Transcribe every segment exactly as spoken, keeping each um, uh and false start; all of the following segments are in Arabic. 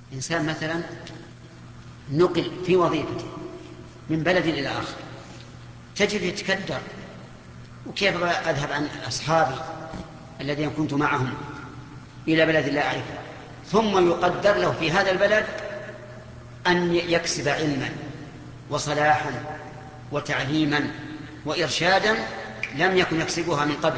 إنسان مثلا نقل في وظيفته من بلد إلى آخر، تجد يتكدر، وكيف أذهب عن أصحابي الذين كنت معهم إلى بلد لا أعرفه، ثم يقدر له في هذا البلد أن يكسب علما وصلاحا وتعليما وإرشادا لم يكن يكسبها من قبل،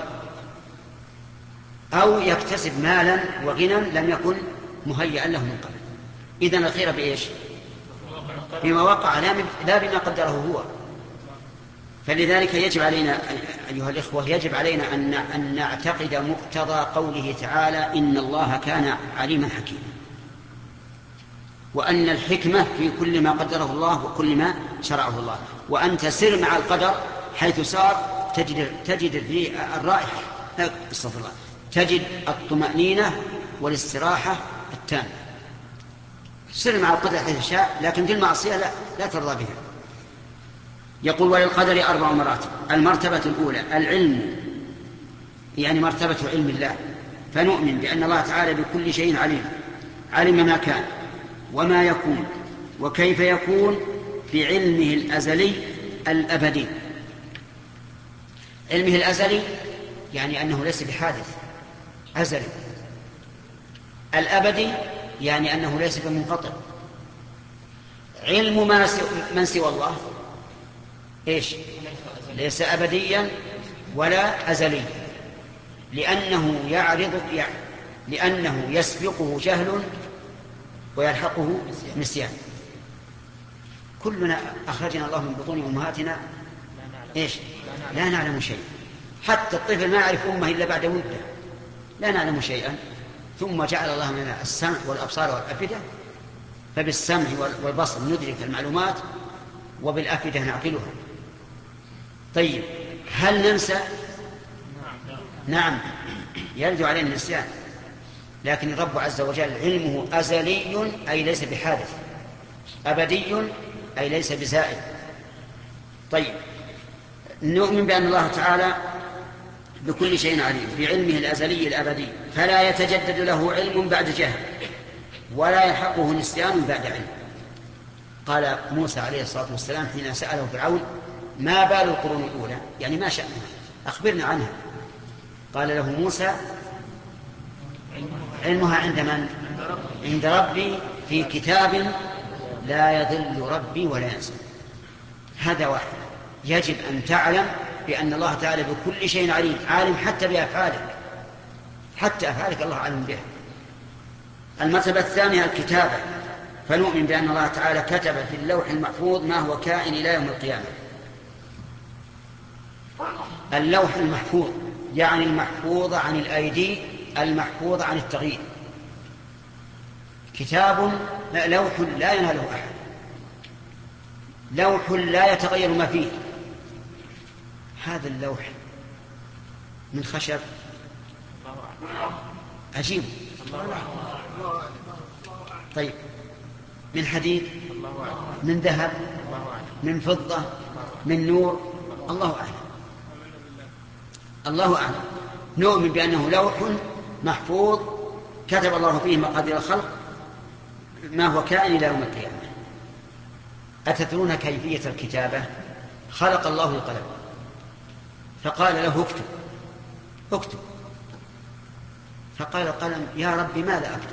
أو يكتسب مالا وغنى لم يكن مهيئا له من قبل. إذن الخير بإيش؟ بما وقع لا بما قدره هو. فلذلك يجب علينا أيها الإخوة، يجب علينا أن نعتقد مقتضى قوله تعالى إن الله كان عليما حكيما، وأن الحكمة في كل ما قدره الله وكل ما شرعه الله، وأن تسير مع القدر حيث سار تجد, تجد الرائحة، استغفر الله، تجد الطمأنينة والاستراحة التامة. سر مع القدر حيث شاء، لكن في المعصية لا, لا ترضى بها. يقول وللقدر أربع مراتب. المرتبة الأولى العلم، يعني مرتبة علم الله، فنؤمن بأن الله تعالى بكل شيء عليم، علم ما كان وما يكون وكيف يكون بعلمه الأزلي الأبدي. علمه الأزلي يعني أنه ليس بحادث، أزلي. الأبدي يعني أنه ليس بمنقطع. علم ما من سوى الله إيش؟ ليس أبديا ولا أزليا، لأنه يعرض يعني لأنه يسبقه جهل ويلحقه نسيان. كلنا أخرجنا الله من بطون أمهاتنا إيش؟ لا نعلم شيء. حتى الطفل ما يعرف أمه إلا بعد مدة، لا نعلم شيئا. ثم جعل الله لنا السمع والأبصار والأفئدة، فبالسمع والبصر ندرك المعلومات وبالأفئدة نعقلها. طيب هل ننسى؟ نعم، يرد علينا النسيان، لكن الرب عز وجل علمه أزلي أي ليس بحادث، أبدي أي ليس بزائد. طيب نؤمن بأن الله تعالى بكل شيء عليم بعلمه الأزلي الأبدي، فلا يتجدد له علم بعد جهل ولا يلحقه نسيان بعد علم. قال موسى عليه الصلاة والسلام حين سأله فرعون ما بال القرون الأولى، يعني ما شأنها، أخبرنا عنها. قال له موسى علمها عند من؟ عند ربي في كتاب لا يضل ربي ولا ينسى. هذا واحد. يجب أن تعلم بأن الله تعالى بكل شيء عليم، عالم حتى بأفعالك، حتى أفعالك الله عالم بها. المرتبة الثانية الكتابة، فنؤمن بأن الله تعالى كتب في اللوح المحفوظ ما هو كائن إلى يوم القيامة. اللوح المحفوظ يعني المحفوظ عن الأيدي، المحفوظ عن التغيير. كتاب لوح لا يناله أحد، لوح لا يتغير ما فيه. هذا اللوح من خشب عجيب، طيب من حديد، من ذهب، من فضة، من نور، الله أعلم، الله أعلم. نؤمن بأنه لوح محفوظ كتب الله فيه مقادير الخلق ما هو كائن إلى يوم القيامة. أتدرون كيفية الكتابة؟ خلق الله القلم فقال له اكتب اكتب، فقال القلم يا رب ماذا أكتب؟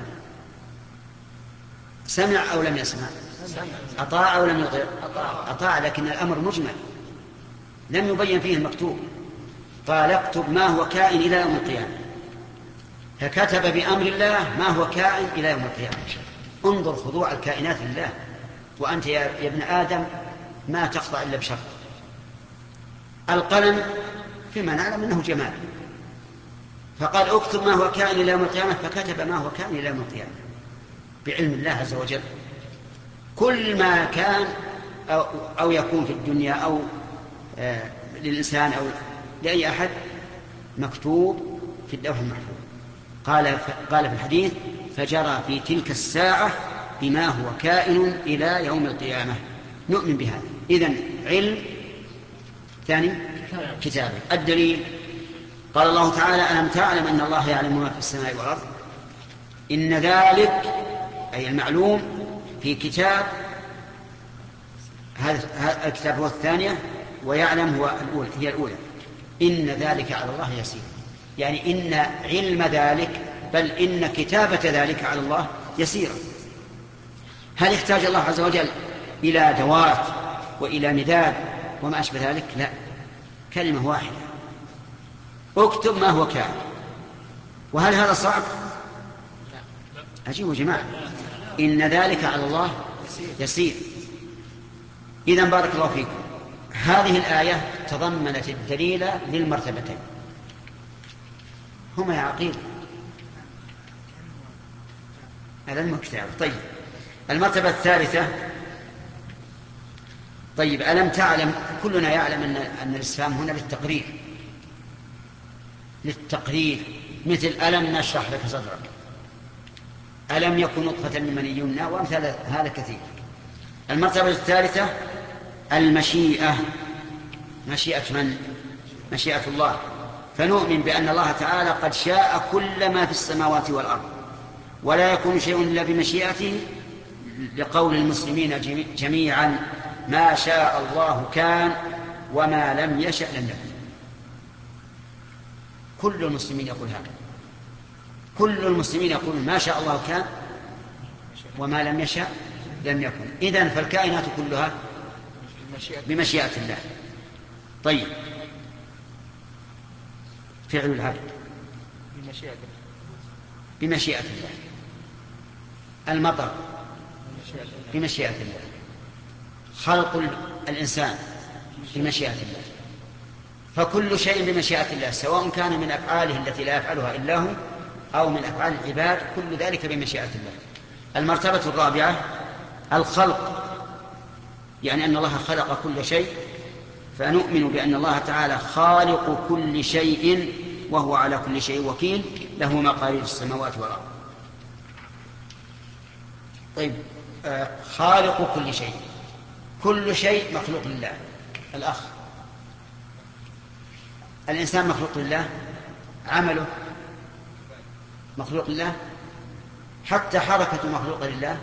سمع أو لم يسمع؟ أطاع أو لم يطع؟ أطاع، لكن الأمر مجمل لم يبين فيه المكتوب. قال اكتب ما هو كائن إلى يوم القيامة، فكتب بأمر الله ما هو كائن إلى يوم القيامة. انظر خضوع الكائنات لله، وأنت يا ابن آدم ما تخضع إلا بشرط. القلم فيما نعلم أنه جمال، فقال اكتب ما هو كائن إلى يوم القيامة، فكتب ما هو كائن إلى يوم القيامة بعلم الله عز وجل. كل ما كان أو, أو يكون في الدنيا أو آه للإنسان أو لأي أحد مكتوب في اللوح المحفوظ. قال, قال في الحديث فجرى في تلك الساعة بما هو كائن إلى يوم القيامة. نؤمن بهذا. إذن علم. ثاني كتابة. الدليل قال الله تعالى ألم تعلم أن الله يعلم ما في السماء والأرض إن ذلك أي المعلوم في كتاب، هذا الكتاب هو الثانية، ويعلم هو الأولى هي الأولى. إن ذلك على الله يسير، يعني إن علم ذلك بل إن كتابة ذلك على الله يسيرة. هل يحتاج الله عز وجل إلى دوات وإلى مداد وما أشبه ذلك؟ لا، كلمة واحدة اكتب ما هو كائن. وهل هذا صعب؟ أجيبوا جماعة، إن ذلك على الله يسير. إذن بارك الله فيكم، هذه الآية تضمنت الدليل للمرتبتين هما يا عقيل على المكتاب. طيب المرتبة الثالثة، طيب ألم تعلم، كلنا يعلم أن, أن الإسلام هنا للتقرير للتقرير مثل ألم نشرح لك صدرك، ألم يكن نطفة من مني يمنى، وأمثال هذا كثير. المرتبة الثالثة المشيئة، مشيئة من؟ مشيئة الله، فنؤمن بأن الله تعالى قد شاء كل ما في السماوات والأرض، ولا يكون شيء إلا بمشيئته، لقول المسلمين جميعا ما شاء الله كان وما لم يشأ لم يكن. كل المسلمين يقول هذا، كل المسلمين يقول ما شاء الله كان وما لم يشأ لم يكن. إذن فالكائنات كلها بمشيئة الله. طيب فعل العبد بمشيئة الله، المطر بمشيئة الله، خلق الإنسان بمشيئة الله، فكل شيء بمشيئة الله، سواء كان من أفعاله التي لا يفعلها إلا هو أو من أفعال العباد، كل ذلك بمشيئة الله. المرتبة الرابعة الخلق، يعني أن الله خلق كل شيء، فنؤمن بأن الله تعالى خالق كل شيء وهو على كل شيء وكيل، له مقاليد السماوات والأرض. طيب آه خالق كل شيء، كل شيء مخلوق لله. الأخ، الإنسان مخلوق لله، عمله مخلوق لله، حتى حركة مخلوق لله،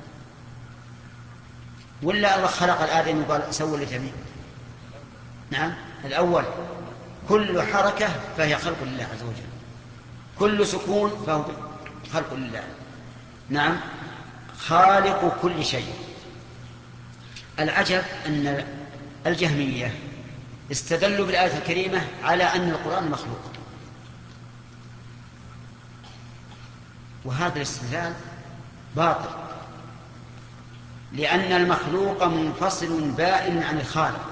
ولا الله خلق الآدم وقال سووا لجميع؟ نعم الأول، كل حركة فهي خلق لله عز وجل، كل سكون فهو خلق لله. نعم خالق كل شيء. العجب أن الجهمية استدلوا بالآية الكريمة على أن القرآن مخلوق، وهذا الاستدلال باطل، لأن المخلوق منفصل بائن عن الخالق،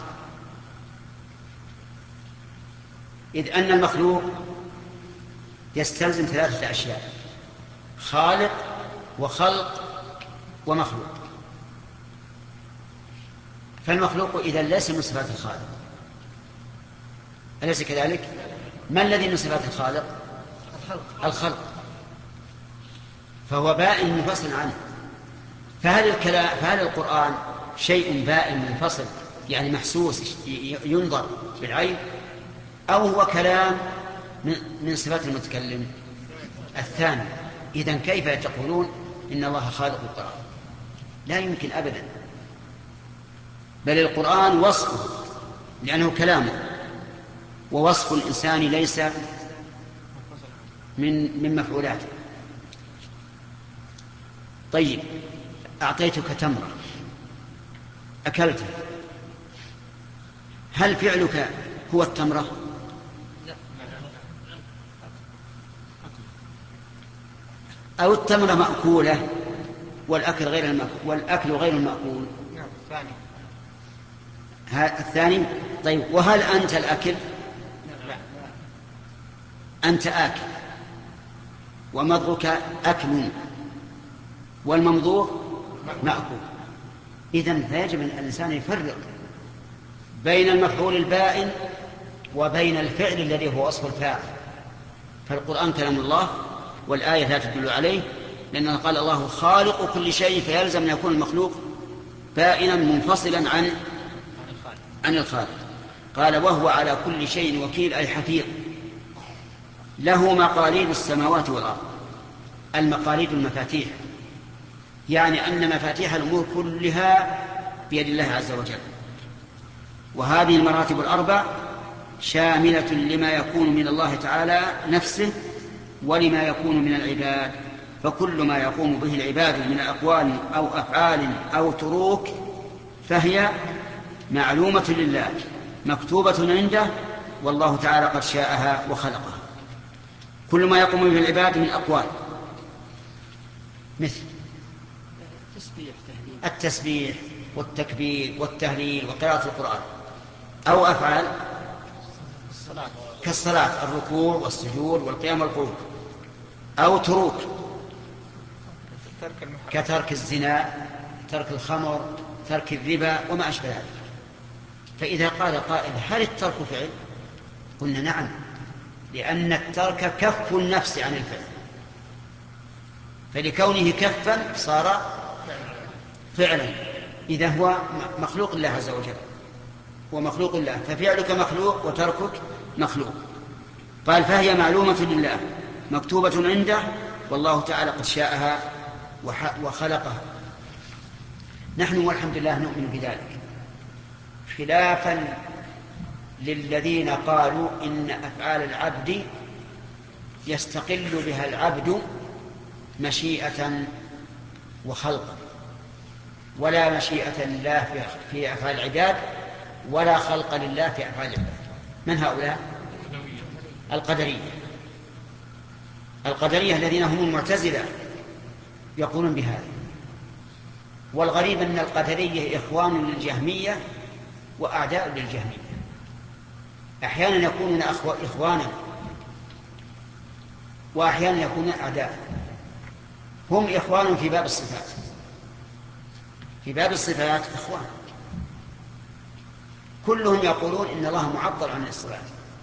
إذ أن المخلوق يستلزم ثلاثة أشياء: خالق وخلق ومخلوق. فالمخلوق إذا ليس من صفات الخالق، أليس كذلك؟ ما الذي من صفات الخالق؟ الخلق، فهو بائن منفصل عنه. فهل الكلام فهل القرآن شيء بائن منفصل يعني محسوس ينظر بالعين، أو هو كلام من صفات المتكلم؟ الثاني. إذن كيف تقولون إن الله خالق القرآن؟ لا يمكن أبدا، بل القرآن وصفه لأنه كلامه، ووصف الإنسان ليس من من مفعولاته. طيب أعطيتك تمرة أكلتها، هل فعلك هو التمرة؟ أو التمرة مأكولة والأكل غير المأكول والأكل غير المأكول؟ الثاني. طيب وهل أنت الأكل؟ أنت آكل، ومضغك أكل، والممضوغ مأكول. إذن فيجب أن الإنسان يفرق بين المفعول البائن وبين الفعل الذي هو وصف الفاعل. فالقرآن كلام الله، والآية لا تدل عليه، لأنه قال الله خالق كل شيء، فيلزم أن يكون المخلوق بائنا منفصلا عن عن الخالق. قال وهو على كل شيء وكيل، أي حفيظ، له مقاليد السماوات والأرض. المقاليد المفاتيح، يعني أن مفاتيح الأمور كلها بيد الله عز وجل. وهذه المراتب الأربع شاملة لما يكون من الله تعالى نفسه ولما يكون من العباد، فكل ما يقوم به العباد من أقوال أو أفعال أو تروك فهي معلومة لله مكتوبة عنده، والله تعالى قد شاءها وخلقها. كل ما يقوم به العباد من أقوال مثل التسبيح والتكبير والتهليل وقراءة القرآن، أو أفعال كالصلاة الركوع والسجود والقيام والقعود، أو تروك كترك الزنا، ترك الخمر، ترك الربا وما أشبه ذلك. فإذا قال قائل هل الترك فعل؟ قلنا نعم، لأن الترك كف النفس عن الفعل، فلكونه كفا صار فعلا، إذا هو مخلوق الله عز وجل ومخلوق الله، ففعلك مخلوق وتركك مخلوق. قال فهي معلومة لله مكتوبة عنده، والله تعالى قد شاءها وخلقها. نحن والحمد لله نؤمن بذلك، خلافا للذين قالوا إن أفعال العبد يستقل بها العبد مشيئة وخلقا، ولا مشيئة لله في أفعال العباد ولا خلق لله في أفعال العباد. من هؤلاء؟ القدرية. القدرية الذين هم المعتزلة يقولون بهذا. والغريب أن القدرية إخوان للجهمية وأعداء للجهمية، أحيانا يكونون إخوانا وأحيانا يكونون أعداء. هم إخوان في باب الصفات، في باب الصفات إخوان، كلهم يقولون إن الله معطل عن الصفات.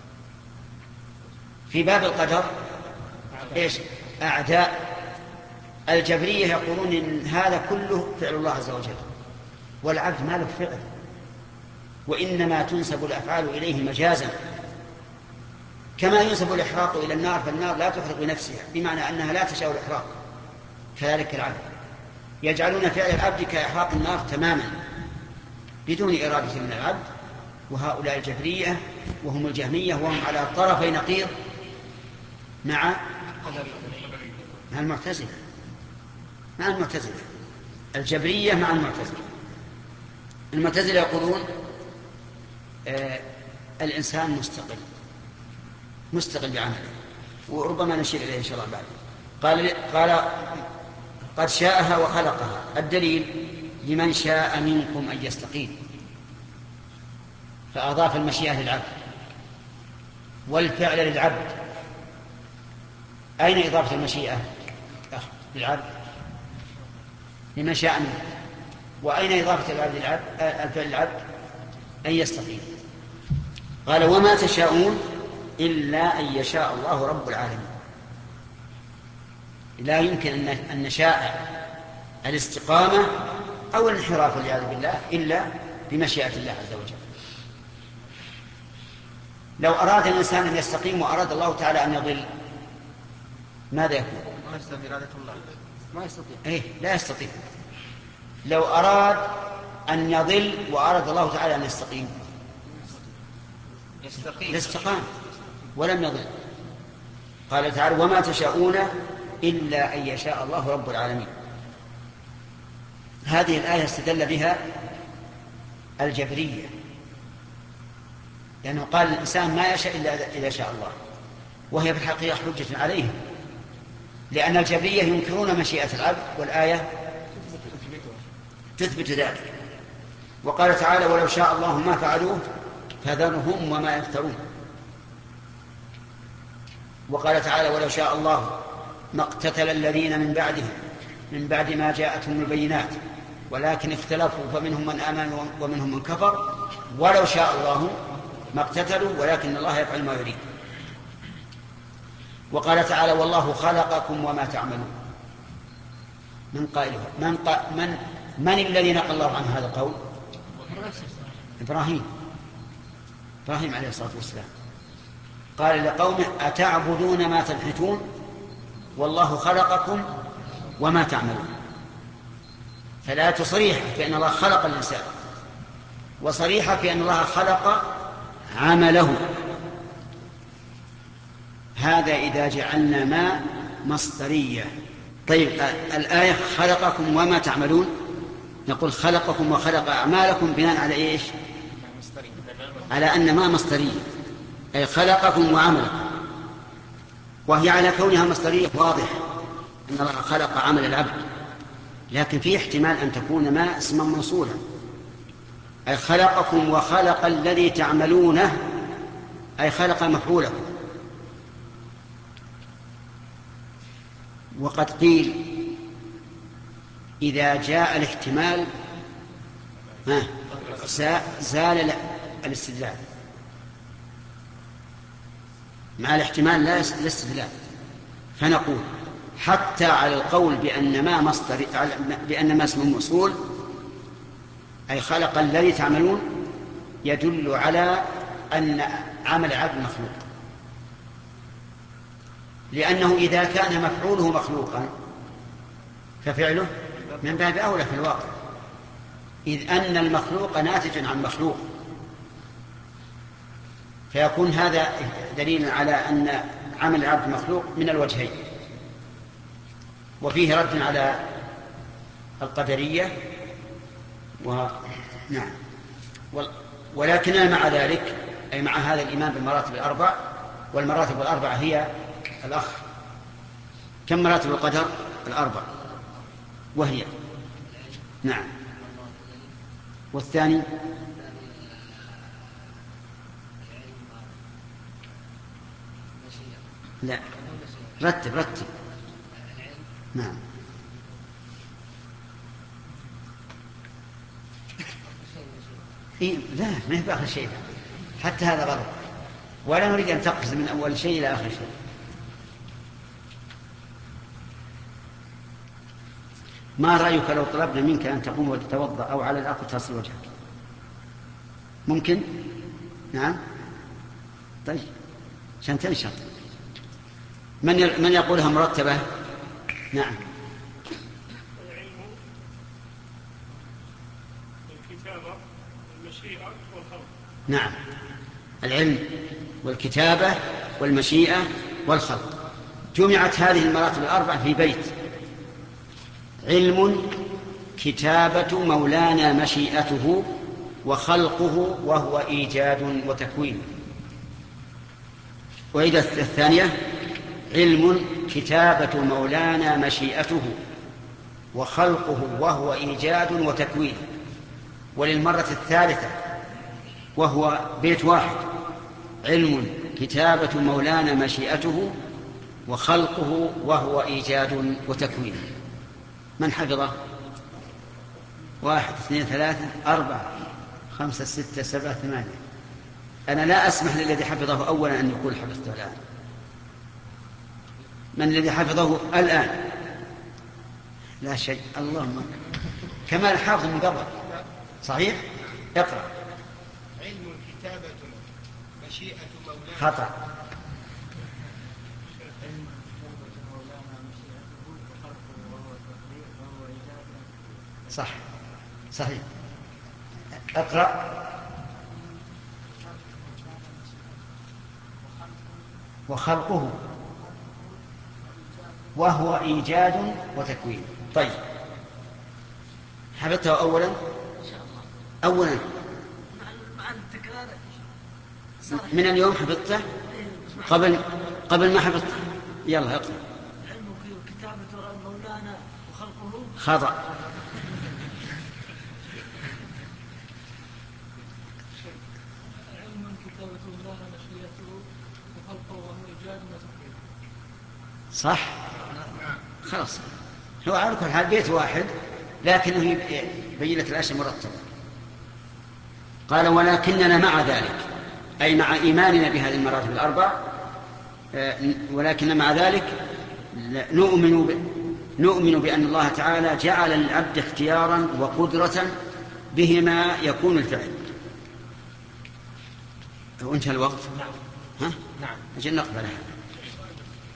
في باب القدر إيش؟ أعداء. الجبرية يقولون إن هذا كله فعل الله عز وجل، والعبد ما له فعل، وإنما تنسب الأفعال إليه مجازا، كما ينسب الإحراق إلى النار، فالنار لا تحرق بنفسها، بمعنى أنها لا تشاء الإحراق. كذلك العبد، يجعلون فعل العبد كإحراق النار تماما بدون إرادة من العبد. وهؤلاء الجبرية وهم الجهمية، وهم على طرفي نقيض مع مع المعتزلة مع المعتزلة الجبرية مع المعتزلة. المعتزلة يقولون آه الإنسان مستقل مستقل بعمله، وربما نشير إليه إن شاء الله بعد. قال قال قد شاءها وخلقها. الدليل لمن شاء منكم أن يستقيم، فأضاف المشيئة للعبد والفعل للعبد. أين إضافة المشيئة للعبد؟ لمن شاء منكم. وأين إضافة العبد للعبد؟ الفعل للعبد أن يستقيم. قال وما تشاءون إلا أن يشاء الله رب العالمين. لا يمكن أن نشاء الاستقامة أو الانحراف والعياذ بالله إلا بمشيئة الله عز وجل. لو أراد الإنسان أن يستقيم وأراد الله تعالى أن يضل ماذا يكون؟ ما يستطيع إرادة الله، ما يستطيع. إيه لا يستطيع. لو أراد أن يضل وأراد الله تعالى أن يستقيم لاستقام ولم يضل. قال تعالى وما تشاءون إلا أن يشاء الله رب العالمين. هذه الآية استدل بها الجبرية، لأنه قال الإنسان ما يشاء إلا إذا شاء الله، وهي في الحقيقة حجة عليهم، لأن الجبرية ينكرون مشيئة العبد والآية تثبت ذلك. وقال تعالى ولو شاء الله ما فعلوه فذرهم وما يفترون. وقال تعالى ولو شاء الله ما اقتتل الذين من بعدهم من بعد ما جاءتهم البينات ولكن اختلفوا فمنهم من آمن ومنهم من كفر ولو شاء الله ما اقتتلوا ولكن الله يفعل ما يريد. وقال تعالى والله خلقكم وما تعملون. من قائله؟ من, قا... من... من الذي نقل الله عن هذا القول؟ إبراهيم إبراهيم عليه الصلاة والسلام قال لقومه أتعبدون ما تنحتون والله خلقكم وما تعملون. ثلاث صريحة في أن الله خلق الإنسان، وصريحة في أن الله خلق عمله. هذا إذا جعلنا ما مصدرية. طيب الآية خلقكم وما تعملون، نقول خلقكم وخلق أعمالكم بناء على إيش؟ على أن ما مصدرية، أي خلقكم وعملكم، وهي على كونها مصدرية واضح أن الله خلق عمل العبد، لكن في احتمال أن تكون ما اسما موصولا، أي خلقكم وخلق الذي تعملونه، أي خلق مفعولكم. وقد قيل إذا جاء الاحتمال زال الاستدلال، مع الاحتمال لا الاستدلال. فنقول حتى على القول بأن ما مصدر بأن ما اسم موصول أي خلق الذي تعملون يدل على أن عمل عبد مخلوق، لأنه إذا كان مفعوله مخلوقا ففعله من باب أولى في الواقع، إذ أن المخلوق ناتج عن مخلوق، فيكون هذا دليل على أن عمل العبد مخلوق من الوجهين. وفيه رد على القدرية و... نعم. ولكننا مع ذلك أي مع هذا الإيمان بالمراتب الأربع، والمراتب الأربع هي الأخ كم مراتب القدر؟ الأربع، وهي نعم. والثاني لا، رتب رتب. نعم. إيه لا، ما هي بآخر شيء، حتى هذا غلط، ولا نريد أن تقفز من أول شيء إلى آخر شيء. ما رأيك لو طلبنا منك أن تقوم وتتوضأ أو على الأقل تصل وجهك؟ ممكن؟ نعم. طيب عشان تنشط. من من يقولها مرتبة؟ نعم. العلم والكتابة والمشيئة والخلق. نعم، العلم والكتابة والمشيئة والخلق، جمعت هذه المراتب الأربع في بيت: علم، كتابة مولانا مشيئته، وخلقه وهو إيجاد وتكوين. وإذا الثانية: علم، كتابة مولانا مشيئته، وخلقه وهو إيجاد وتكوين. وللمرة الثالثة وهو بيت واحد: علم، كتابة مولانا مشيئته، وخلقه وهو إيجاد وتكوين. من حفظه؟ واحد اثنين ثلاثة أربعة خمسة ستة سبعة ثمانية. أنا لا أسمح للذي حفظه أولا أن يقول حفظته الآن. من الذي حفظه الآن؟ لا شيء. اللهم كمال حافظ من قبل. صحيح؟ اقرأ. علم، كتابة مشيئة مولانا. خطأ. صح صحيح. اقرأ. وخلقه وهو إيجاد وتكوين. طيب حفظته أولا؟ أولا من اليوم حفظته؟ قبل قبل ما حفظته؟ يلا اقرأ. علمك وكتابة مولانا وخلقه. خطأ. علم، كتابة مولانا مشيئته، وخلقه وهو إيجاد وتكوين. صح؟ خلاص، هو على كل حال بيت واحد لكنه يبين لك الأشياء مرتبة. قال: ولكننا مع ذلك، أي مع إيماننا بهذه المراتب الأربع، ولكن مع ذلك نؤمن ب... نؤمن بأن الله تعالى جعل للعبد اختيارا وقدرة بهما يكون الفعل. وانتهى الوقت. نعم. ها؟ نعم. أجل نقبلها.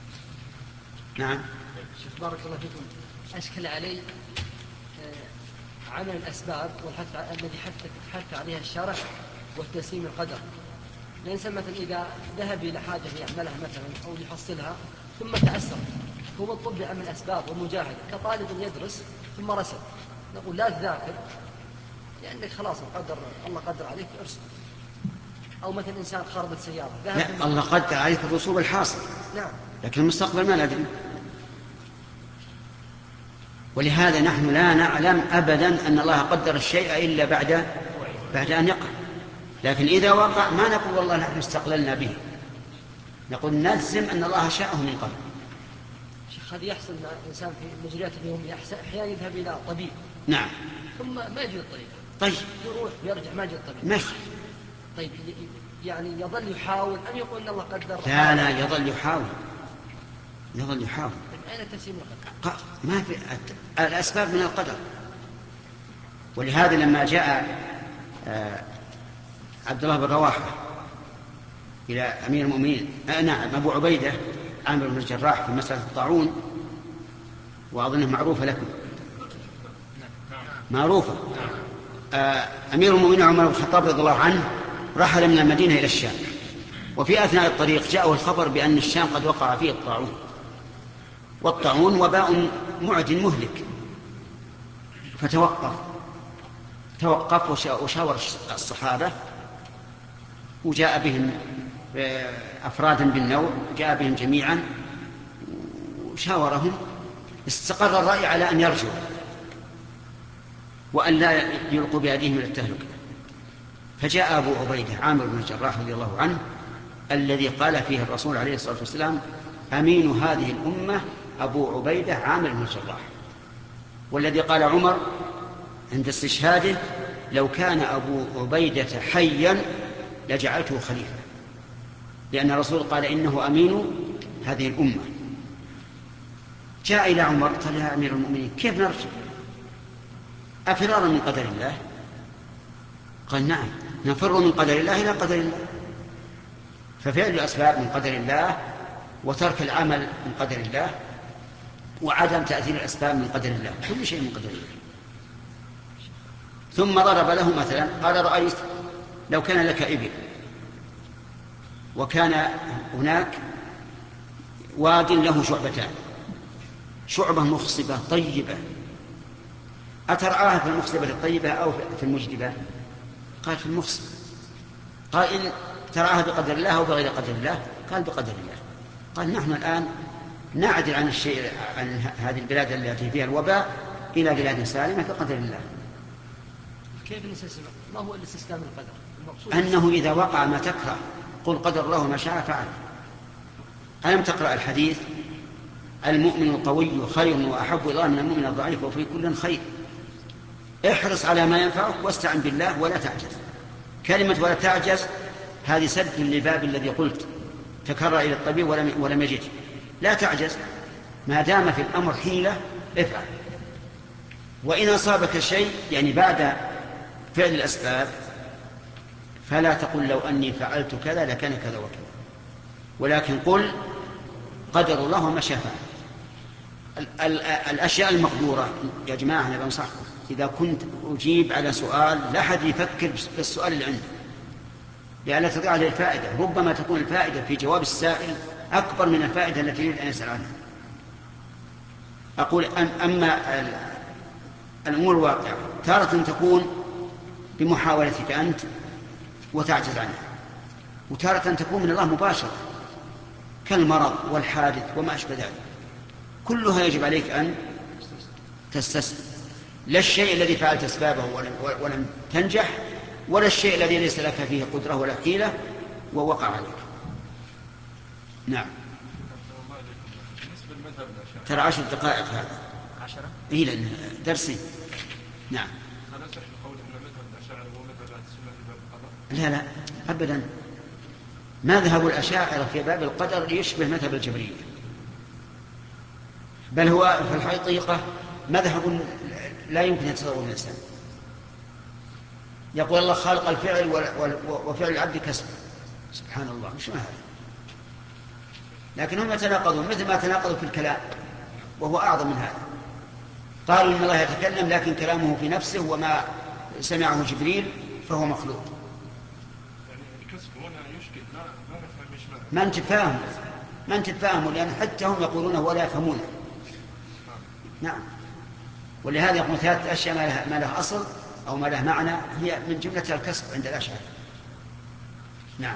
نعم. شيخ بارك الله فيكم، أشكل علي عمل الأسباب والحث الذي حث حث عليها الشرع والتسليم القدر. الإنسان مثلا إذا ذهب إلى حاجة يعملها مثلا أو يحصلها ثم تعسر، هو مطلوب بعمل الأسباب والمجاهدة كطالب يدرس ثم رسب، نقول لا تذاكر لأنك خلاص القدر الله قدر عليك ارسل. أو مثلا إنسان خربت سيارة لا الله قدر عليك الرسوب الحاصل، نعم، لكن المستقبل ما ندري. ولهذا نحن لا نعلم أبدا أن الله قدر الشيء إلا بعد بعد أن يقع. لكن إذا وقع ما نقول والله نحن استقللنا به، نقول نلزم أن الله شاءه من قبل. شيخ هذا يحصل مع الإنسان في مجريات اليوم، أحيانا يذهب إلى طبيب نعم ثم ما يجد الطبيب، طيب يروح ويرجع ما يجد الطبيب، ما طيب يعني يظل يحاول أن يقول أن الله قدر؟ لا لا يظل يحاول يظل يحاول. أين تسليم القدر؟ ما في الأسباب من القدر. ولهذا لما جاء عبد الله بن رواحة إلى أمير المؤمنين آه نعم أبو عبيدة عامر بن الجراح في مسألة الطاعون، وأظنه معروفة لكم معروفة، آه أمير المؤمنين عمر بن الخطاب رضي الله عنه رحل من المدينة إلى الشام، وفي أثناء الطريق جاءه الخبر بأن الشام قد وقع فيه الطاعون، والطاعون وباء معد مهلك، فتوقف توقف وشاور الصحابة، وجاء بهم أفرادا بالنوع، جاء بهم جميعا وشاورهم، استقر الرأي على أن يرجعوا وأن لا يلقوا بأيديهم إلى التهلكة. فجاء أبو عبيدة عامر بن الجراح رضي الله عنه الذي قال فيه الرسول عليه الصلاة والسلام أمين هذه الأمة أبو عبيدة عامر بن الجراح، والذي قال عمر عند استشهاده لو كان أبو عبيدة حيا لجعلته خليفة، لأن الرسول قال إنه أمين هذه الأمة. جاء إلى عمر قال يا أمير المؤمنين كيف نرجع؟ أفرارا من قدر الله؟ قال نعم نفر من قدر الله إلى قدر الله. ففعل الأسباب من قدر الله، وترك العمل من قدر الله، وعدم تأثير الأسباب من قدر الله، كل شيء من قدر الله. ثم ضرب له مثلا قال رأيت لو كان لك إبل وكان هناك واد له شعبتان، شعبة مخصبة طيبة، أترعاها في المخصبة الطيبة أو في المجدبة؟ قال في المخصبة. قال إن ترعاها بقدر الله أو بغير قدر الله؟ قال بقدر الله. قال نحن الآن نعدل عن الشيء عن هذه البلاد التي فيها الوباء إلى بلاد سالمة بقدر الله. كيف نستسلم؟ ما هو الاستسلام القدر؟ أنه إذا وقع ما تكره قل قدر الله ما شاء فعل. ألم تقرأ الحديث المؤمن القوي خير وأحب إلى الله من المؤمن الضعيف وفي كل خير. احرص على ما ينفعك واستعن بالله ولا تعجز. كلمة ولا تعجز هذه سد للباب الذي قلت تكرر إلى الطبيب ولم, ولم يجد. لا تعجز ما دام في الأمر حيلة افعل. وإن أصابك شيء يعني بعد فعل الأسباب فلا تقل لو أني فعلت كذا لكان كذا وكذا، ولكن قل قدر الله وما شاء فعل. الأشياء المقدورة يا جماعة أنا بنصحكم إذا كنت أجيب على سؤال لا أحد يفكر بالسؤال اللي عنده لألا تضيع عليه الفائدة. ربما تكون الفائدة في جواب السائل أكبر من الفائدة التي يريد أن يسأل عنها. أقول أما الأمور الواقعة تارة تكون بمحاولتك أنت وتعجز عنها، وتارة تكون من الله مباشرة كالمرض والحادث وما أشبه ذلك، كلها يجب عليك أن تستسلم. لا الشيء الذي فعلت أسبابه ولم, ولم تنجح، ولا الشيء الذي ليس لك فيه قدرة ولا حيلة ووقع عليك. نعم. ترى عشر دقائق هذا عشرة إيه لأن درسي. نعم. لا لا أبدا، مذهب الأشاعرة في باب القدر يشبه مذهب الجبرية، بل هو في الحقيقة مذهب لا يمكن يتصور الإنسان. يقول الله خالق الفعل وفعل العبد كسب، سبحان الله مش هذا. لكن هم يتناقضون مثل ما تناقضوا في الكلام وهو أعظم من هذا. قالوا إن الله يتكلم لكن كلامه في نفسه وما سمعه جبريل فهو مخلوق. يعني الكسب هنا يشكل، ما ما نفهم ايش معنى. ما انت فاهم ما انت فاهم لأن حتى هم يقولونه ولا يفهمونه. نعم. ولهذا يقول ثلاثة أشياء ما لها, ما لها أصل أو ما لها معنى هي من جملة الكسب عند الأشاعرة. نعم.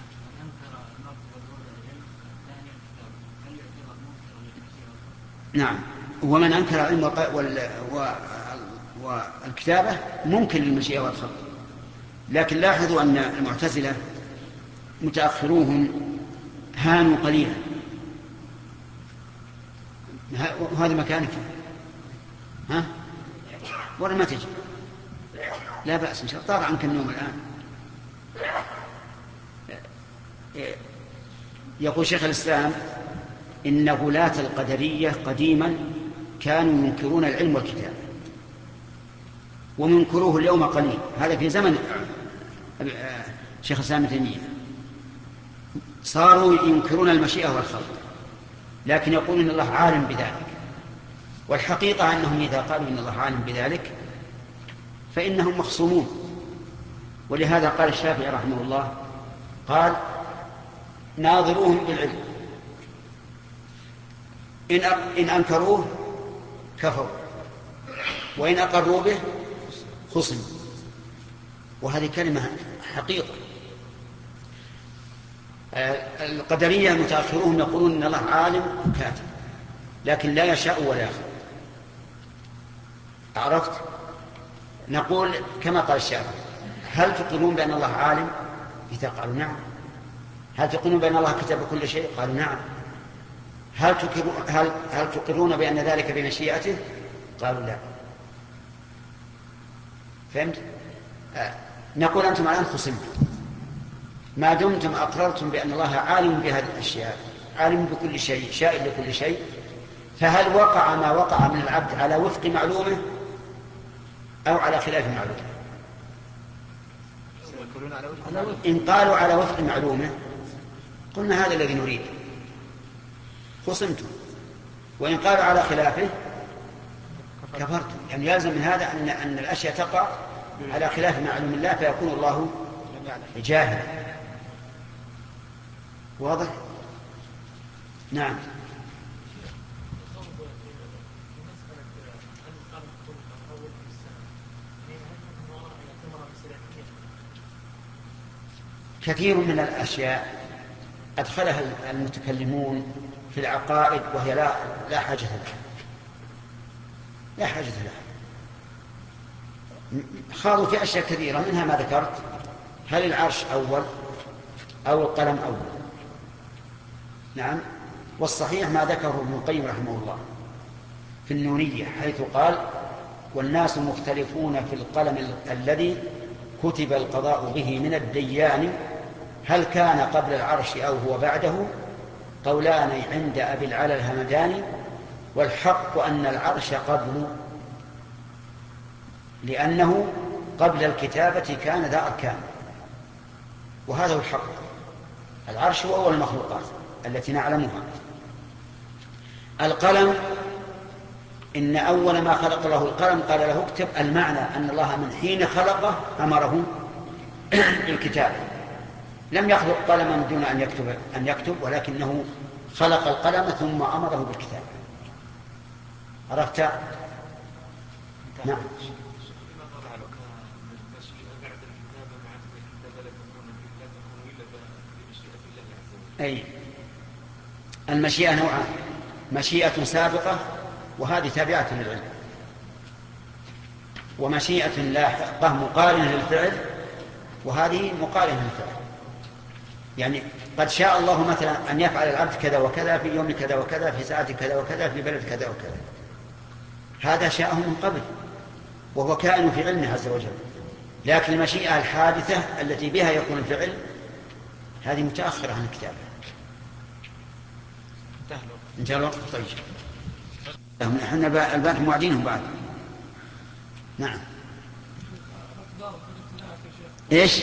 نعم. ومن أنكر العلم وال... والكتابة ممكن للمشيئة والخلق. لكن لاحظوا أن المعتزلة متأخروهم هانوا قليلا. هذا مكانك ها ولا ما تجي؟ لا بأس إن شاء الله. طار عنك النوم الآن. يقول شيخ الإسلام إن غلاة القدرية قديما كانوا ينكرون العلم والكتاب ومنكروه اليوم قليل. هذا في زمن شيخ الإسلام ابن تيمية. صاروا ينكرون المشيئة والخلق لكن يقولون إن الله عالم بذلك. والحقيقة أنهم إذا قالوا إن الله عالم بذلك فإنهم مخصومون. ولهذا قال الشافعي رحمه الله قال ناظروهم بالعلم إن إن أنكروه كفروا وإن أقروا به خصموا. وهذه كلمة حقيقة. القدرية المتأخرون يقولون إن الله عالم كاتب لكن لا يشاء ولا يخلق. عرفت؟ نقول كما قال الشافعي هل تقولون بأن الله عالم؟ إذا قالوا نعم. هل تقولون بأن الله كتب كل شيء؟ قالوا نعم. هل هل هل تقرون بأن ذلك بمشيئته؟ قالوا لا. فهمت؟ آه. نقول أنتم الآن خصمتم ما دمتم أقررتم بأن الله عالم بهذه الأشياء عالم بكل شيء شائع لكل شيء. فهل وقع ما وقع من العبد على وفق معلومه أو على خلاف معلومه؟ إن قالوا على وفق معلومه قلنا هذا الذي نريد خصمتم. وإن قالوا على خلافه كفرتم. يعني يلزم من هذا أن, أن الأشياء تقع على خلاف معلوم الله فيكون الله جاهلا. واضح؟ نعم. كثير من الأشياء أدخلها المتكلمون في العقائد وهي لا لا حاجة لها لا حاجة لها. خاضوا في أشياء كثيرة منها ما ذكرت. هل العرش أول أو القلم أول؟ نعم. والصحيح ما ذكره ابن القيم رحمه الله في النونية حيث قال والناس مختلفون في القلم الذي كتب القضاء به من الديان هل كان قبل العرش أو هو بعده قولان عند أبي العلا الهمداني والحق أن العرش قبل لأنه قبل الكتابة كان ذا أركان. وهذا هو الحق. العرش هو أول المخلوقات التي نعلمها. القلم إن أول ما خلق له القلم قال له اكتب المعنى أن الله من حين خلقه أمره بالكتابة. لم يخلق قلما دون أن يكتب, أن يكتب ولكنه خلق القلم ثم أمره بالكتابة. عرفت؟ نعم. أي المشيئة نوعان مشيئة سابقة وهذه تابعة للعلم ومشيئة لاحقة مقارنة للفعل وهذه مقارنة للفعل. يعني قد شاء الله مثلا أن يفعل العبد كذا وكذا في يوم كذا وكذا في ساعة كذا وكذا في بلد كذا وكذا. هذا شاءه من قبل وهو كائن في علمه عز وجل. لكن المشيئة الحادثة التي بها يكون الفعل هذه متأخرة عن الكتابة. انتهى الوقت. طيب احنا البارح موعدينهم بعد. نعم. ايش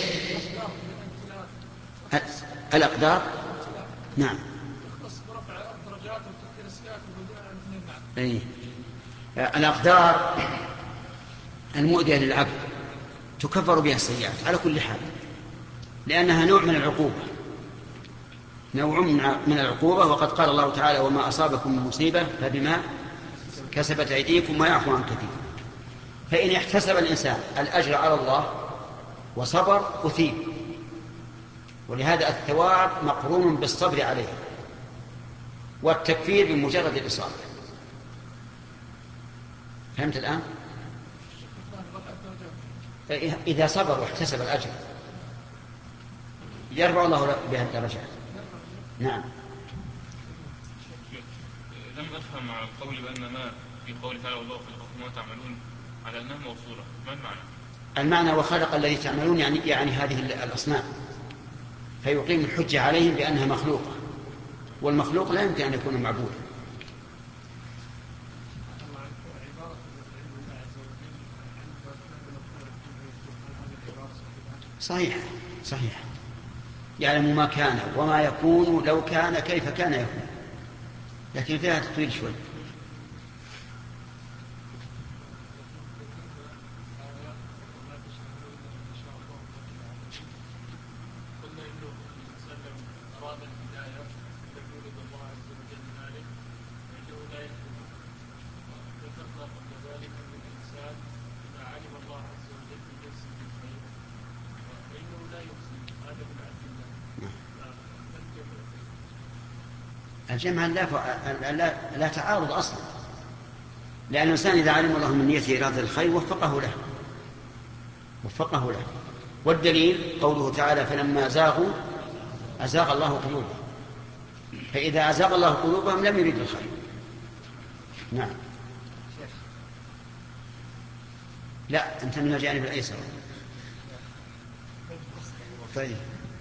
الأقدار؟ نعم. أي الأقدار المؤذية للعبد تكفر بها السيئات على كل حال، لأنها نوع من العقوبة، نوع من العقوبة. وقد قال الله تعالى: وما أصابكم من مصيبة فبما كسبت أيديكم ويعفو عن كثير. فإن احتسب الإنسان الأجر على الله وصبر أثيب، ولهذا الثواب مقرون بالصبر عليه، والتكفير بمجرد الإصابة. فهمت الآن؟ إذا صبر واحتسب الأجر يرفع الله بها الدرجات. نعم. لم أفهم مع القول بأن ما في قول تعالى والله خلقكم وما تعملون على أنها موصولة، ما المعنى؟ المعنى وخلق الذي تعملون يعني, يعني هذه الأصنام، فيقيم الحجة عليهم بأنها مخلوقة، والمخلوق لا يمكن أن يكون معبودا. صحيح صحيح، يعلم ما كان وما يكون لو كان كيف كان يكون، لكن فيها تطويل شوي. الجمع لا, لا, لا تعارض أصلا، لأن الإنسان إذا علم الله من نيته إرادة الخير وفقه له وفقه له والدليل قوله تعالى: فلما زاغوا أزاغ الله قلوبهم. فإذا أزاغ الله قلوبهم لم يريد الخير. نعم. لا، أنت من الجانب الأيسر. طيب.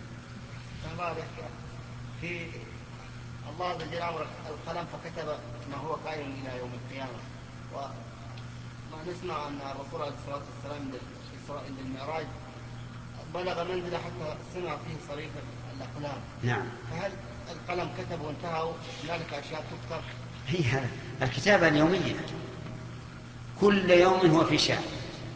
في الله عز وجل أمر القلم فكتب ما هو قائم إلى يوم القيامة، وما نسمع أن الرسول عليه الصلاة والسلام عند المعراج بلغ منزل حتى سمع فيه صريف الأقلام. نعم. فهل القلم كتب وانتهى هنالك أشياء تكتب؟ هي الكتابة اليومية، كل يوم هو في شأن،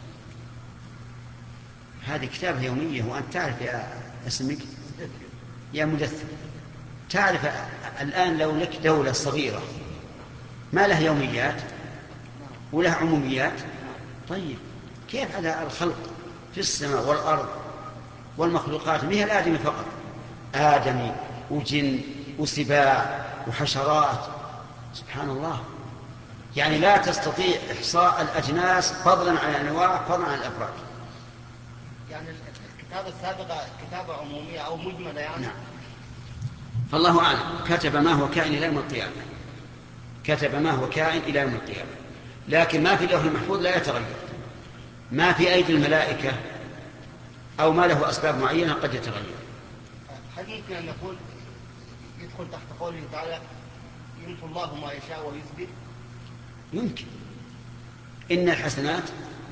هذه كتابة يومية. وأنت تعرف يا اسمك يا مدثر، تعرف الآن لو لك دولة صغيرة ما لها يوميات ولها عموميات، طيب كيف على الخلق في السماء والأرض والمخلوقات؟ ما هي الآدمي فقط، آدمي وجن وسباع وحشرات، سبحان الله. يعني لا تستطيع إحصاء الأجناس فضلا عن الأنواع فضلا عن الأفراد. يعني الكتابة السابقة كتابة عمومية أو مجملة يعني. نعم. فالله أعلم، كتب ما هو كائن إلى يوم القيامة، كتب ما هو كائن إلى يوم القيامة، لكن ما في اللوح المحفوظ لا يتغير، ما في أيدي الملائكة أو ما له أسباب معينة قد يتغير. هل يمكن أن نقول يدخل تحت قوله تعالى يمحو الله ما يشاء ويثبت؟ يمكن. إن الحسنات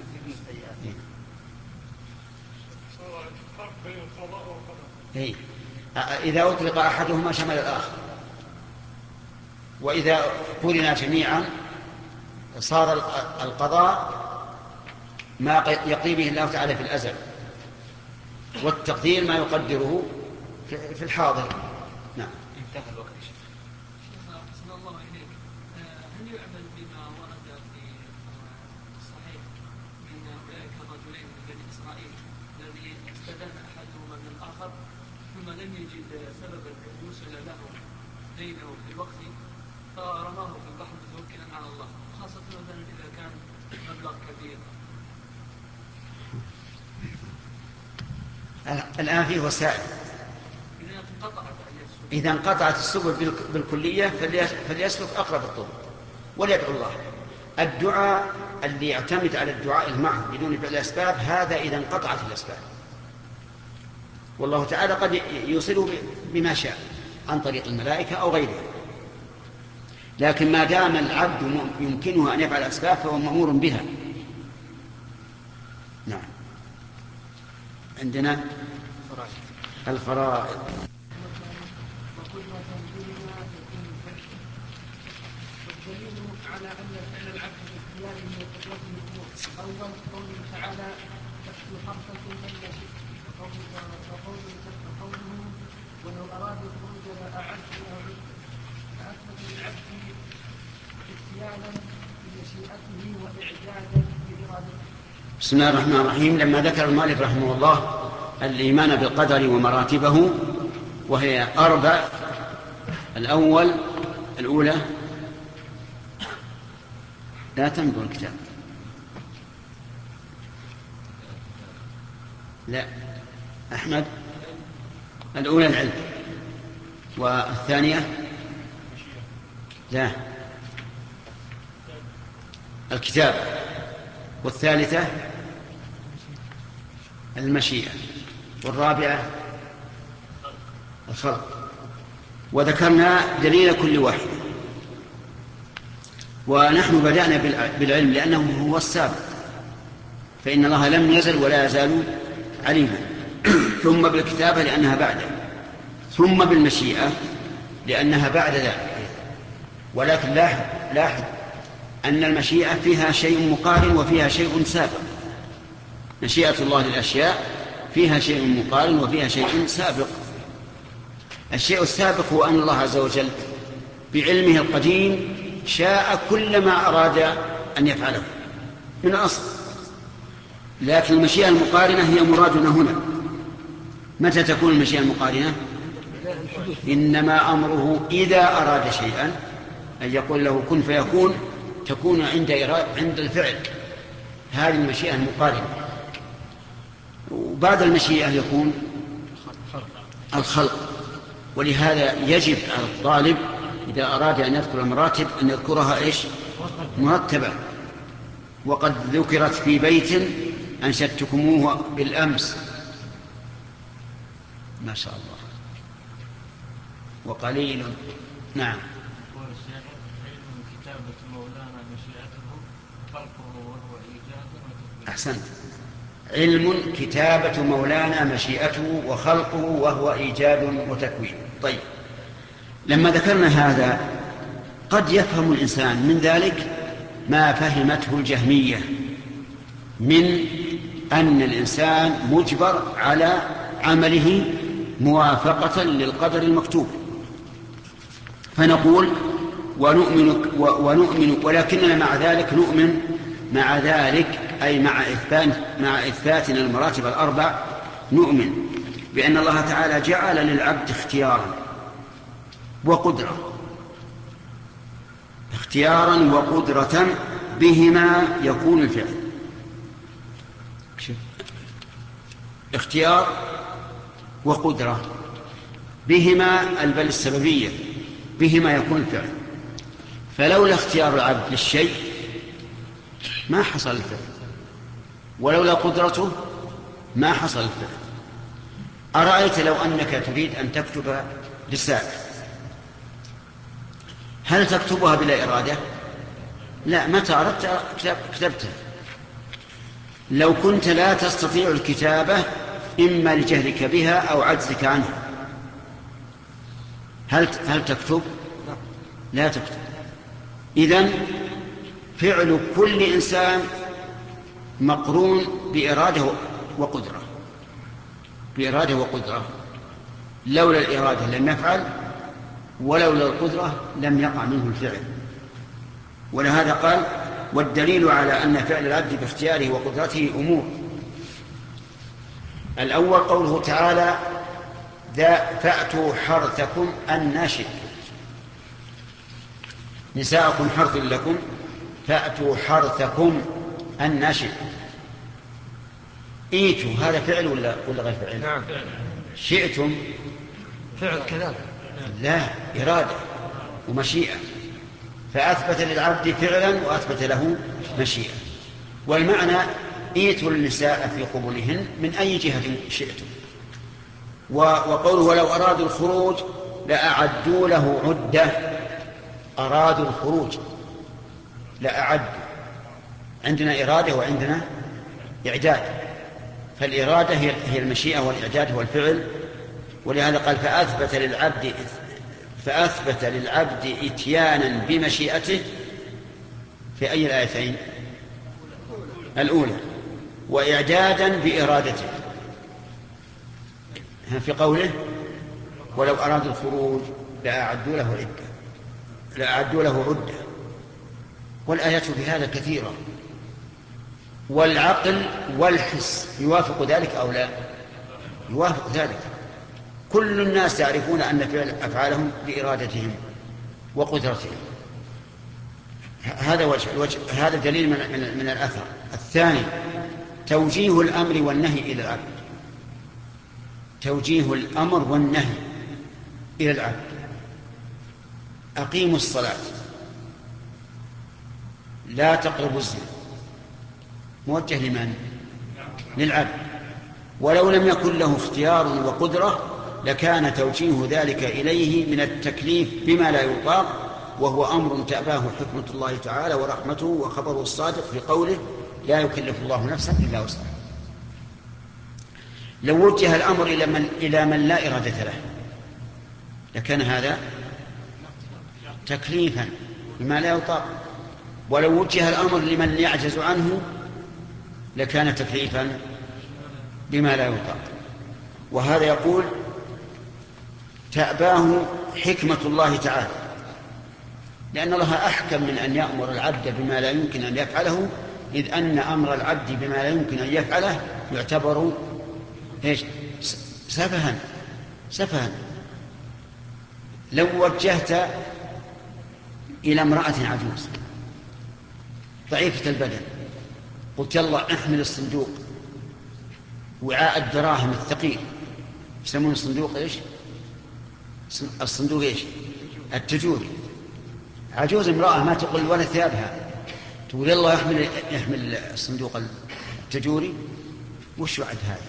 إيه. إذا أطلق أحدهما شمل الآخر، وإذا قرنا جميعا صار القضاء ما يقضي به الله تعالى في الأزل، والتقدير ما يقدره في الحاضر. نعم. انتهى الوقت. شيخ أحسن الله إليك، هل يعمل بما ورد في الصحيح من أولئك الرجلين من بني إسرائيل الذي استدان أحدهما من الآخر ثم لم يجد سببا يوصل له دينه في الوقت فرماه في البحر متوكلا على الله، خاصة مثلا إذا كان مبلغ كبير؟ الآن فيه وسائل، إذا انقطعت السبل بالكلية فليسلك أقرب الطرق وليدعو الله. الدعاء اللي يعتمد على الدعاء المحض بدون فعل الأسباب هذا إذا انقطعت الأسباب، والله تعالى قد يوصله بما شاء عن طريق الملائكة أو غيرها، لكن ما دام العبد يمكنه أن يفعل الأسباب فهو مأمور بها. نعم. عندنا الفرائض. والدليل على أن فعل العبد تعالى فأتوا حرثكم أن شئتم وقوله ولو أرادوا الخروج لأعدوا له فأثبت للعبد اختيارا بمشيئته وإعجازا بإرادته. بسم الله الرحمن الرحيم. لما ذكر المؤلف رحمه الله الإيمان بالقدر ومراتبه وهي أربع، الأول الأولى لا تنظر الكتاب، لا أحمد، الأولى العلم، والثانية لا الكتاب، والثالثة المشيئة، والرابعة الخلق. وذكرنا دليل كل واحد. ونحن بدأنا بالعلم لأنه هو السابق، فإن الله لم يزل ولا يزال عليما، ثم بالكتابة لأنها بعده، ثم بالمشيئة لأنها بعد ذلك. ولكن لاحظ لاحظ أن المشيئة فيها شيء مقارن وفيها شيء سابق. مشيئة الله للأشياء فيها شيء مقارن وفيها شيء سابق. الشيء السابق هو أن الله عز وجل بعلمه القديم شاء كل ما أراد أن يفعله من الأصل. لكن المشيئة المقارنة هي مرادنا هنا. متى تكون المشيئة المقارنة؟ إنما أمره إذا أراد شيئا أن يقول له كن فيكون، تكون عند عند الفعل. هذه المشيئة المقارنة. وبعد المشيئة يكون الخلق. ولهذا يجب على الطالب إذا أراد أن يذكر المراتب أن يذكرها إيش؟ مرتبة. وقد ذكرت في بيت أنشدتكموه بالأمس ما شاء الله. وقليل نعم أحسنت. علم كتابة مولانا مشيئته وخلقه وهو إيجاد وتكوين. طيب، لما ذكرنا هذا قد يفهم الإنسان من ذلك ما فهمته الجهمية من أن الإنسان مجبر على عمله موافقة للقدر المكتوب. فنقول ونؤمن, ونؤمن ولكننا مع ذلك نؤمن مع ذلك أي مع إثبات مع إثباتنا المراتب الأربع نؤمن بأن الله تعالى جعل للعبد اختيارا وقدرة، اختيارا وقدرة بهما يكون الفعل. اختيار وقدرة بهما البل السببية، بهما يكون الفعل. فلولا اختيار العبد للشيء ما حصل الفعل، ولولا قدرته ما حصل الفعل. أرأيت لو أنك تريد أن تكتب رسالة، هل تكتبها بلا إرادة؟ لا، متى أردت كتبتها. لو كنت لا تستطيع الكتابة إما لجهلك بها أو عجزك عنها، هل هل تكتب؟ لا تكتب. إذن فعل كل إنسان مقرون بإرادة وقدرة، بإرادة وقدرة. لولا الإرادة لم يفعل، ولولا القدرة لم يقع منه الفعل. ولهذا قال والدليل على أن فعل العبد باختياره وقدرته أمور. الأول قوله تعالى فأتوا حرثكم أن شئتم، نساءكم حرث لكم، فأتوا حرثكم أن شئتم. إيتوا هذا فعل ولا ولا غير فعل؟ نعم. شئتم فعل كذلك، لا، إرادة ومشيئة. فأثبت للعبد فعلا وأثبت له مشيئة. والمعنى إيتوا النساء في قبولهن من أي جهة شئتم. وقوله ولو أرادوا الخروج لأعدوا له عدة، أرادوا الخروج لأعدوا. عندنا إرادة وعندنا إعداد، فالإرادة هي المشيئة والإعداد هو الفعل. ولهذا قال فأثبت للعبد فأثبت للعبد إتيانا بمشيئته في أي الآيتين؟ الأولى. وإعدادا بإرادته. في قوله ولو أرادوا الخروج لأعدوا له عدة لأعدوا له عدة. والآيات في هذا كثيرة. والعقل والحس يوافق ذلك أو لا؟ يوافق ذلك. كل الناس يعرفون أن فعل أفعالهم بإرادتهم وقدرتهم. هذا وجه, وجه هذا دليل من, من, من الأثر. الثاني توجيه الأمر والنهي إلى العبد. توجيه الأمر والنهي إلى العبد. أقيموا الصلاة، لا تقربوا الزنا، موجه لمن؟ للعبد. ولو لم يكن له اختيار وقدرة لكان توجيه ذلك إليه من التكليف بما لا يطاق، وهو أمر تأباه حكمة الله تعالى ورحمته وخبره الصادق في قوله لا يكلف الله نفسا إلا وسعها. لو وجه الأمر إلى من, إلى من لا إرادة له لكان هذا تكليفا بما لا يطاق، ولو وجه الأمر لمن يعجز عنه لكان تكليفا بما لا يطاق. وهذا يقول تأباه حكمة الله تعالى، لأن الله أحكم من أن يأمر العبد بما لا يمكن أن يفعله، إذ أن أمر العبد بما لا يمكن أن يفعله يعتبر إيش؟ سفها سفها. لو وجهت إلى امرأة عجوز ضعيفة البدن قلت يلا احمل الصندوق، وعاء الدراهم الثقيل، يسمون الصندوق ايش؟ الصندوق ايش؟ التجوري. عجوز امرأة ما تقل ولا ثيابها، تقول يلا يحمل يحمل الصندوق التجوري. وش وعد هذا؟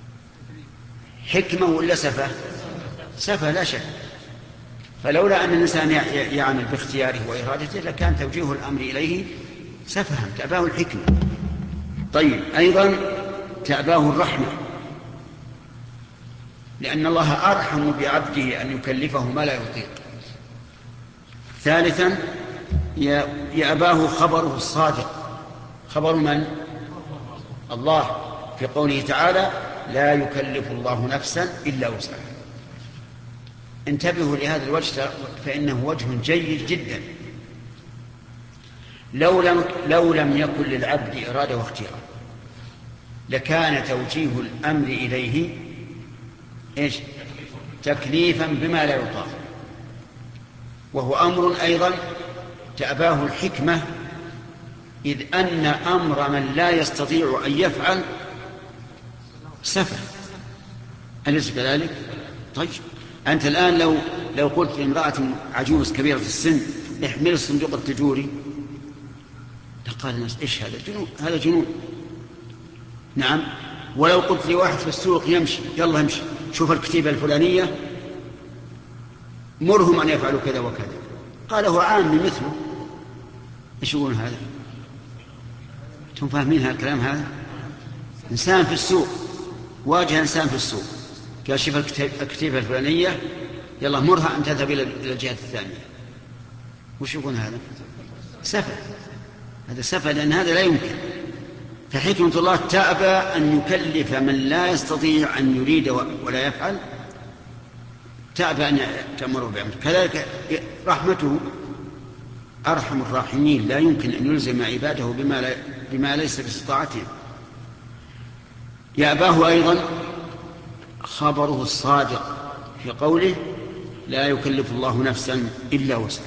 حكمة ولا سفة؟ سفة لا شك. فلولا أن الإنسان يعمل باختياره وإرادته لكان توجيه الأمر إليه سفها، تأباه الحكمة. طيب أيضا تأباه الرحمة، لأن الله أرحم بعبده أن يكلفه ما لا يطيق. ثالثا يأباه خبره الصادق. خبر من؟ الله، في قوله تعالى لا يكلف الله نفسا إلا وسعها. انتبهوا لهذا الوجه فإنه وجه جيد جدا. لو لم, لو لم يكن للعبد إرادة واختيار لكان توجيه الأمر إليه إيش؟ تكليفا بما لا يطاق، وهو أمر أيضا تأباه الحكمة، إذ أن أمر من لا يستطيع أن يفعل سفه. أليس كذلك؟ طيب أنت الآن لو لو قلت لامرأة عجوز كبيرة في السن احمل الصندوق التجوري لقال الناس إيش هذا؟ جنون، هذا جنون. نعم. ولو قلت لواحد في السوق يمشي يلا امشي شوف الكتيبة الفلانية مرهم أن يفعلوا كذا وكذا، قال هو عامي مثله، إيش يقولون هذا؟ أنتم فاهمين هذا الكلام؟ هذا إنسان في السوق واجه إنسان في السوق قال شوف الكتيبة الفلانية يلا مرها أن تذهب إلى الجهة الثانية. وش يقول هذا؟ سفه. هذا سفه، لأن هذا لا يمكن. فحكمة الله تأبى أن يكلف من لا يستطيع أن يريد ولا يفعل، تأبى أن تأمره بأمر. كذلك رحمته أرحم الراحمين، لا يمكن أن يلزم عباده بما, لا بما ليس باستطاعتهم. يأباه أيضا خبره الصادق في قوله لا يكلف الله نفسا إلا وسعها.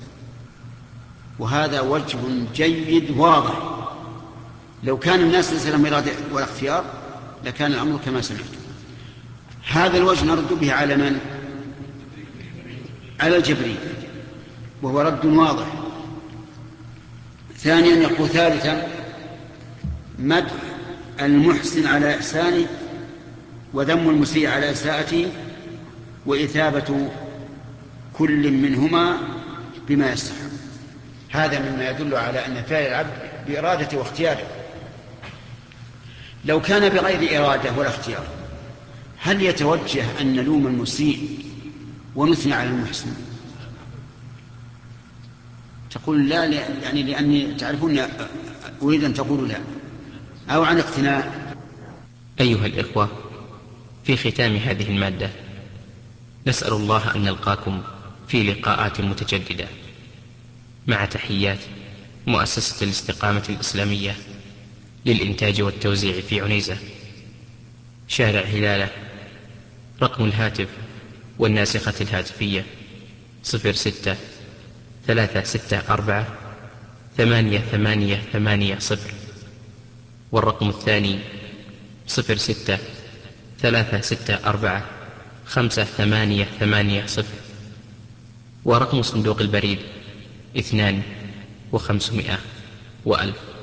وهذا وجه جيد واضح. لو كان الناس ليس لهم إرادة ولا اختيار لكان الأمر كما سمعت. هذا الوجه نرد به على من؟ على الجبريل، وهو رد واضح. ثانيا يقول ثالثا مدح المحسن على إحسانه وذم المسيء على إساءته وإثابة كل منهما بما يستحق. هذا مما يدل على أن فعل العبد بإرادته واختياره. لو كان بغير إرادة ولا اختيار هل يتوجه أن نلوم المسيء ونثني على المحسن؟ تقول لا، يعني لأني تعرفون أريد أن تقولوا لا. أو عن اقتناء. أيها الإخوة، في ختام هذه المادة نسأل الله أن نلقاكم في لقاءات متجددة، مع تحيات مؤسسة الاستقامة الإسلامية للإنتاج والتوزيع في عنيزة، شارع هلالة. رقم الهاتف والناسخة الهاتفية صفر ستة ثلاثة ستة أربعة ثمانية ثمانية ثمانية صفر، والرقم الثاني صفر ستة ثلاثة ستة أربعة خمسة ثمانية ثمانية صفر، ورقم صندوق البريد اثنان وخمسمائة وألف.